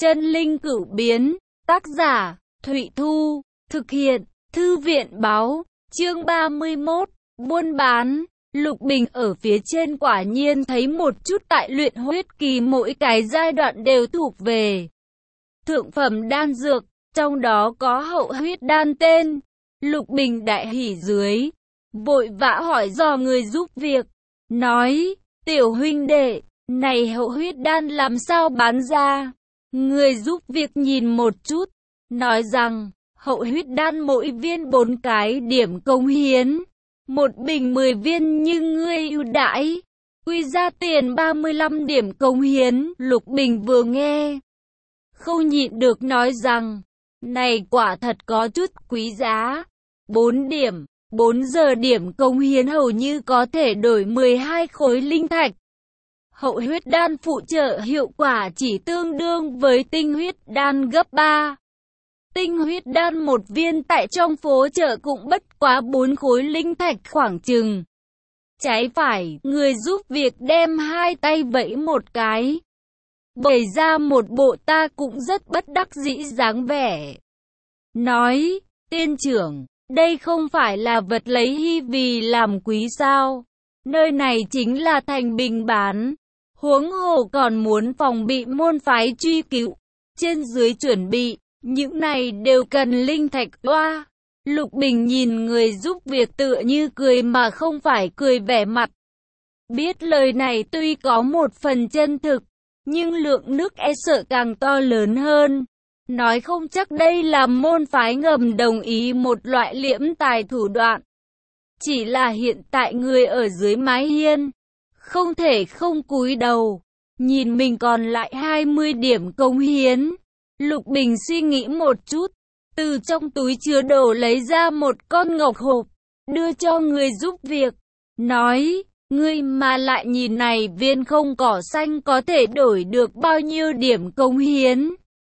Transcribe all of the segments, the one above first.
Chân linh cửu biến, tác giả, Thụy Thu, thực hiện, Thư viện báo, chương 31, buôn bán. Lục Bình ở phía trên quả nhiên thấy một chút tại luyện huyết kỳ mỗi cái giai đoạn đều thuộc về thượng phẩm đan dược, trong đó có hậu huyết đan tên. Lục Bình đại hỉ dưới, vội vã hỏi dò người giúp việc, nói, tiểu huynh đệ, này hậu huyết đan làm sao bán ra? Người giúp việc nhìn một chút, nói rằng, hậu huyết đan mỗi viên 4 cái điểm công hiến, một bình 10 viên như ngươi ưu đãi, quy ra tiền 35 điểm công hiến. Lục Bình vừa nghe, không nhịn được nói rằng, này quả thật có chút quý giá, 4 điểm, 4 giờ điểm công hiến hầu như có thể đổi 12 khối linh thạch. Hậu huyết đan phụ trợ hiệu quả chỉ tương đương với tinh huyết đan gấp 3. Tinh huyết đan một viên tại trong phố chợ cũng bất quá 4 khối linh thạch khoảng chừng. Trái phải, người giúp việc đem hai tay vẫy một cái, bày ra một bộ ta cũng rất bất đắc dĩ dáng vẻ. Nói, tiên trưởng, đây không phải là vật lấy hy vì làm quý sao? Nơi này chính là thành bình bán. Huống hồ còn muốn phòng bị môn phái truy cứu. Trên dưới chuẩn bị, những này đều cần linh thạch oa. Lục Bình nhìn người giúp việc tựa như cười mà không phải cười vẻ mặt. Biết lời này tuy có một phần chân thực, nhưng lượng nước e sợ càng to lớn hơn. Nói không chắc đây là môn phái ngầm đồng ý một loại liễm tài thủ đoạn. Chỉ là hiện tại người ở dưới mái hiên, không thể không cúi đầu, nhìn mình còn lại 20 điểm công hiến. Lục Bình suy nghĩ một chút, từ trong túi chứa đồ lấy ra một con ngọc hộp, đưa cho người giúp việc, nói, ngươi mà lại nhìn này viên không cỏ xanh có thể đổi được bao nhiêu điểm công hiến.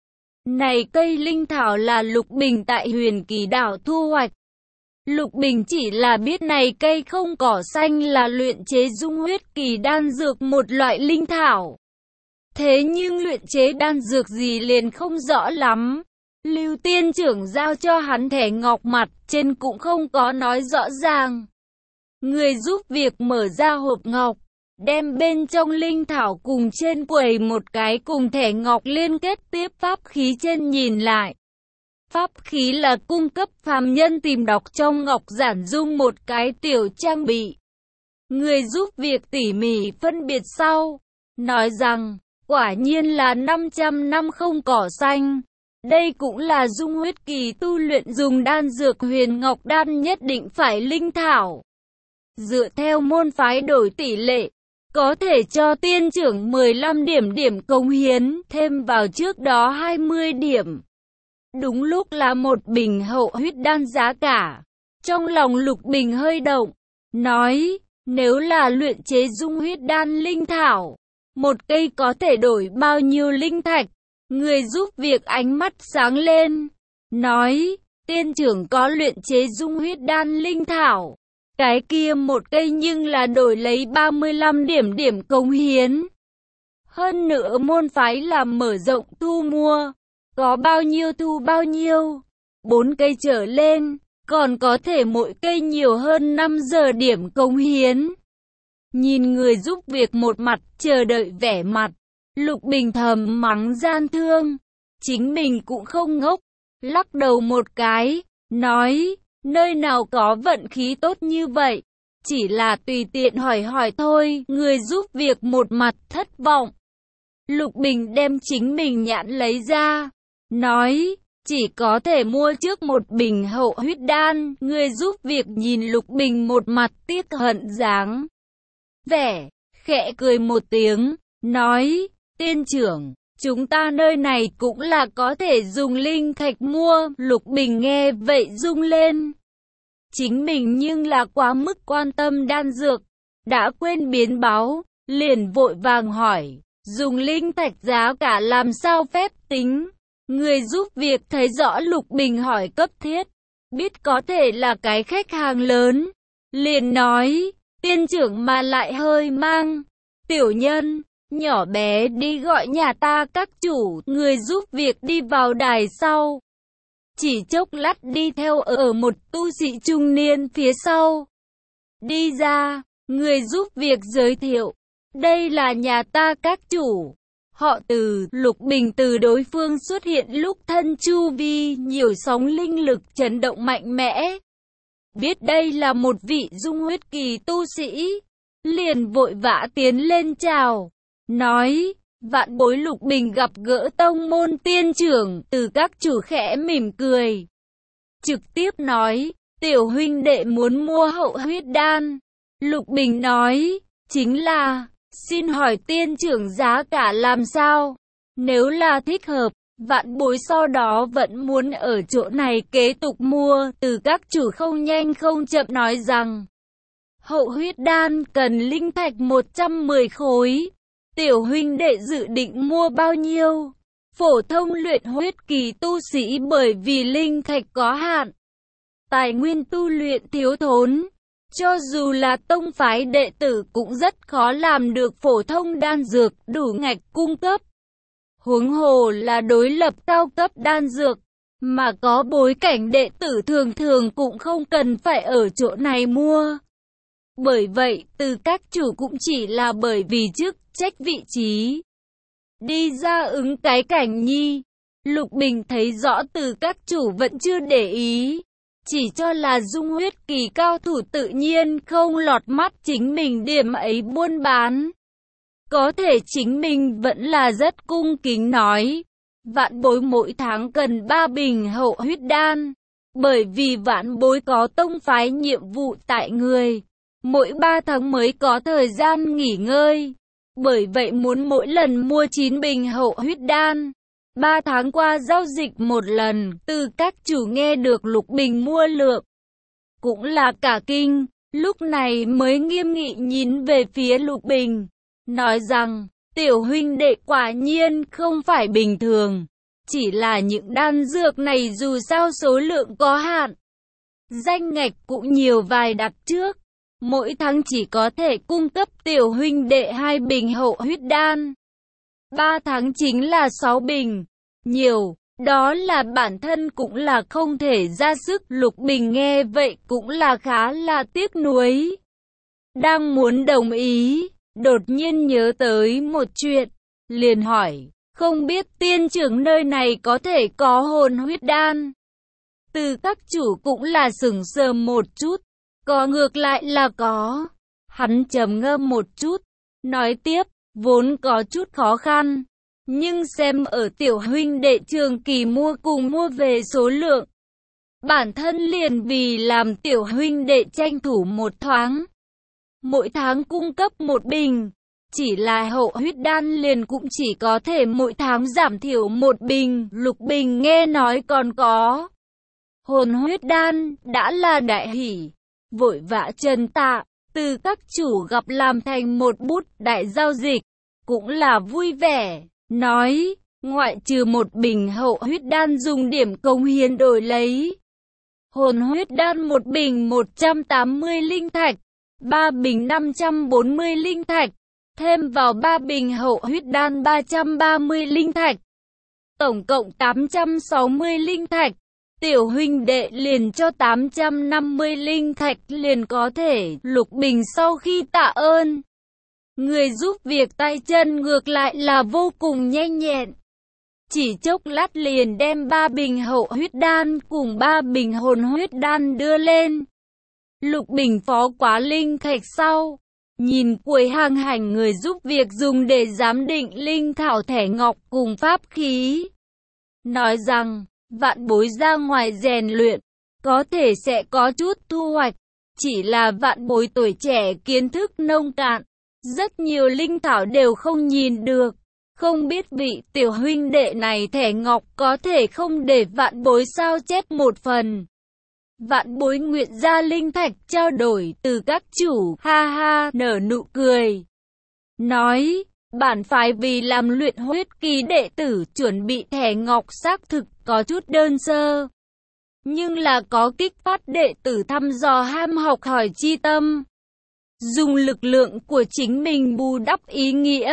Này cây linh thảo là Lục Bình tại Huyền Kỳ Đảo thu hoạch. Lục Bình chỉ là biết này cây không cỏ xanh là luyện chế dung huyết kỳ đan dược một loại linh thảo. Thế nhưng luyện chế đan dược gì liền không rõ lắm. Lưu tiên trưởng giao cho hắn thẻ ngọc mặt trên cũng không có nói rõ ràng. Người giúp việc mở ra hộp ngọc, đem bên trong linh thảo cùng trên quầy một cái cùng thẻ ngọc liên kết tiếp pháp khí trên nhìn lại. Pháp khí là cung cấp phàm nhân tìm đọc trong ngọc giản dung một cái tiểu trang bị. Người giúp việc tỉ mỉ phân biệt sau, nói rằng, quả nhiên là 500 năm không cỏ xanh. Đây cũng là dung huyết kỳ tu luyện dùng đan dược huyền ngọc đan nhất định phải linh thảo. Dựa theo môn phái đổi tỷ lệ, có thể cho tiên trưởng 15 điểm công hiến, thêm vào trước đó 20 điểm. Đúng lúc là một bình hậu huyết đan giá cả. Trong lòng Lục Bình hơi động, nói, nếu là luyện chế dung huyết đan linh thảo, một cây có thể đổi bao nhiêu linh thạch? Người giúp việc ánh mắt sáng lên, nói, tiên trưởng có luyện chế dung huyết đan linh thảo. Cái kia một cây nhưng là đổi lấy 35 điểm công hiến. Hơn nữa môn phái làm mở rộng thu mua. Có bao nhiêu thu bao nhiêu, 4 cây trở lên, còn có thể mỗi cây nhiều hơn 5 giờ điểm công hiến. Nhìn người giúp việc một mặt chờ đợi vẻ mặt, Lục Bình thầm mắng gian thương, chính mình cũng không ngốc, lắc đầu một cái, nói, nơi nào có vận khí tốt như vậy, chỉ là tùy tiện hỏi hỏi thôi. Người giúp việc một mặt thất vọng. Lục Bình đem chính mình nhãn lấy ra, nói, chỉ có thể mua trước một bình hậu huyết đan. Người giúp việc nhìn Lục Bình một mặt tiếc hận dáng vẻ, khẽ cười một tiếng, nói, tiên trưởng, chúng ta nơi này cũng là có thể dùng linh thạch mua. Lục Bình nghe vậy rung lên. Chính mình nhưng là quá mức quan tâm đan dược, đã quên biến báo, liền vội vàng hỏi, dùng linh thạch giá cả làm sao phép tính? Người giúp việc thấy rõ Lục Bình hỏi cấp thiết, biết có thể là cái khách hàng lớn, liền nói, tiên trưởng mà lại hơi mang. Tiểu nhân, nhỏ bé đi gọi nhà ta các chủ, người giúp việc đi vào đài sau. Chỉ chốc lát đi theo ở một tu sĩ trung niên phía sau. Đi ra, người giúp việc giới thiệu, đây là nhà ta các chủ. Họ Từ, Lục Bình từ đối phương xuất hiện lúc thân chu vi nhiều sóng linh lực chấn động mạnh mẽ. Biết đây là một vị dung huyết kỳ tu sĩ, liền vội vã tiến lên chào, nói, vạn bối Lục Bình gặp gỡ tông môn tiên trưởng. Từ các chủ khẽ mỉm cười, trực tiếp nói, tiểu huynh đệ muốn mua hậu huyết đan. Lục Bình nói, chính là, xin hỏi tiên trưởng giá cả làm sao? Nếu là thích hợp, vạn bối sau đó vẫn muốn ở chỗ này kế tục mua. Từ các chủ không nhanh không chậm nói rằng, hậu huyết đan cần linh thạch 110 khối. Tiểu huynh đệ dự định mua bao nhiêu? Phổ thông luyện huyết kỳ tu sĩ bởi vì linh thạch có hạn, tài nguyên tu luyện thiếu thốn, cho dù là tông phái đệ tử cũng rất khó làm được phổ thông đan dược đủ ngạch cung cấp. Huống hồ là đối lập cao cấp đan dược, mà có bối cảnh đệ tử thường thường cũng không cần phải ở chỗ này mua. Bởi vậy, từ các chủ cũng chỉ là bởi vì chức trách vị trí đi ra ứng cái cảnh nhi. Lục Bình thấy rõ từ các chủ vẫn chưa để ý, chỉ cho là dung huyết kỳ cao thủ tự nhiên không lọt mắt chính mình điểm ấy buôn bán. Có thể chính mình vẫn là rất cung kính nói, vạn bối mỗi tháng cần 3 bình hậu huyết đan, bởi vì vạn bối có tông phái nhiệm vụ tại người, mỗi 3 tháng mới có thời gian nghỉ ngơi. Bởi vậy muốn mỗi lần mua 9 bình hậu huyết đan, 3 tháng qua giao dịch một lần. Từ các chủ nghe được Lục Bình mua lượng, cũng là cả kinh, lúc này mới nghiêm nghị nhìn về phía Lục Bình, nói rằng, tiểu huynh đệ quả nhiên không phải bình thường, chỉ là những đan dược này dù sao số lượng có hạn, danh ngạch cũng nhiều vài đặt trước, mỗi tháng chỉ có thể cung cấp tiểu huynh đệ 2 bình hậu huyết đan. 3 tháng chính là 6 bình. Nhiều, đó là bản thân cũng là không thể ra sức. Lục Bình nghe vậy cũng là khá là tiếc nuối. Đang muốn đồng ý, đột nhiên nhớ tới một chuyện, liền hỏi, không biết tiên trưởng nơi này có thể có hồn huyết đan? Từ các chủ cũng là sững sờ một chút. Có ngược lại là có. Hắn trầm ngâm một chút, nói tiếp, vốn có chút khó khăn, nhưng xem ở tiểu huynh đệ Trường Kỳ mua cùng mua về số lượng, bản thân liền vì làm tiểu huynh đệ tranh thủ một thoáng, mỗi tháng cung cấp 1 bình, chỉ là hậu huyết đan liền cũng chỉ có thể mỗi tháng giảm thiểu 1 bình. Lục Bình nghe nói còn có hồn huyết đan, đã là đại hỷ, vội vã trần tạ. Từ các chủ gặp làm thành một bút đại giao dịch, cũng là vui vẻ, nói, ngoại trừ 1 bình hậu huyết đan dùng điểm công hiến đổi lấy, hồn huyết đan 1 bình 180 linh thạch, 3 bình 540 linh thạch, thêm vào 3 bình hậu huyết đan 330 linh thạch, tổng cộng 860 linh thạch. Tiểu huynh đệ liền cho 850 linh thạch liền có thể. Lục Bình sau khi tạ ơn, người giúp việc tay chân ngược lại là vô cùng nhanh nhẹn. Chỉ chốc lát liền đem 3 bình hậu huyết đan cùng 3 bình hồn huyết đan đưa lên. Lục Bình phó quá linh thạch sau, nhìn cuối hàng hành người giúp việc dùng để giám định linh thảo thẻ ngọc cùng pháp khí, nói rằng, vạn bối ra ngoài rèn luyện, có thể sẽ có chút thu hoạch, chỉ là vạn bối tuổi trẻ kiến thức nông cạn, rất nhiều linh thảo đều không nhìn được, không biết vị tiểu huynh đệ này thẻ ngọc có thể không để vạn bối sao chép một phần. Vạn bối nguyện ra linh thạch trao đổi. Từ các chủ ha ha nở nụ cười, nói, bản phái vì làm luyện huyết kỳ đệ tử chuẩn bị thẻ ngọc xác thực có chút đơn sơ, nhưng là có kích phát đệ tử thăm dò ham học hỏi chi tâm, dùng lực lượng của chính mình bù đắp ý nghĩa.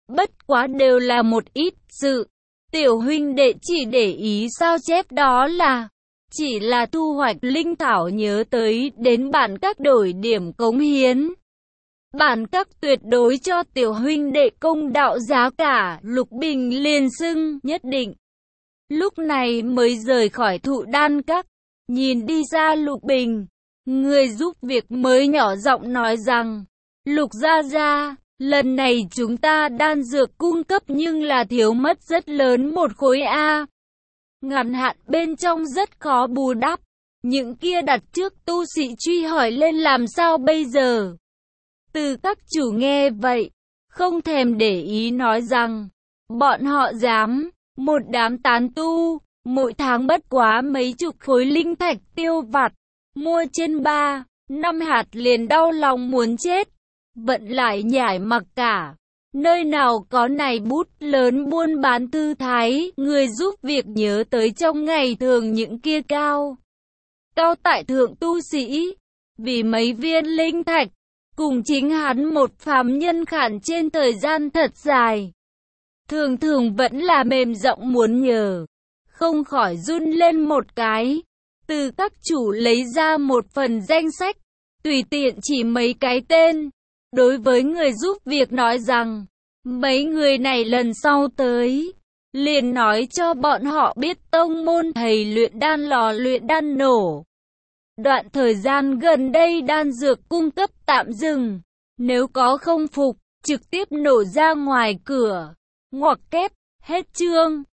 Bất quá đều là một ít sự. Tiểu huynh đệ chỉ để ý sao chép đó là chỉ là thu hoạch linh thảo, nhớ tới đến bản các đổi điểm cống hiến. Bản các tuyệt đối cho tiểu huynh đệ công đạo giá cả, Lục Bình liền xưng nhất định. Lúc này mới rời khỏi Thụ Đan Các, nhìn đi ra Lục Bình, người giúp việc mới nhỏ giọng nói rằng, Lục gia gia, lần này chúng ta đan dược cung cấp nhưng là thiếu mất rất lớn một khối A. Ngắn hạn bên trong rất khó bù đắp, những kia đặt trước tu sĩ truy hỏi lên làm sao bây giờ. Từ các chủ nghe vậy, không thèm để ý nói rằng, bọn họ dám, một đám tán tu, mỗi tháng bất quá mấy chục khối linh thạch tiêu vặt, mua trên 3, 5 hạt liền đau lòng muốn chết, vận lại nhảy mặc cả. Nơi nào có này bút lớn buôn bán thư thái, người giúp việc nhớ tới trong ngày thường những kia cao tại thượng tu sĩ, vì mấy viên linh thạch, cùng chính hắn một phàm nhân khản trên thời gian thật dài. Thường thường vẫn là mềm giọng muốn nhờ, không khỏi run lên một cái. Từ các chủ lấy ra một phần danh sách, tùy tiện chỉ mấy cái tên. Đối với người giúp việc nói rằng, mấy người này lần sau tới, liền nói cho bọn họ biết tông môn thầy luyện đan lò luyện đan nổ. Đoạn thời gian gần đây đan dược cung cấp tạm dừng, nếu có không phục, trực tiếp nổ ra ngoài cửa. Ngoặc kép, hết chương.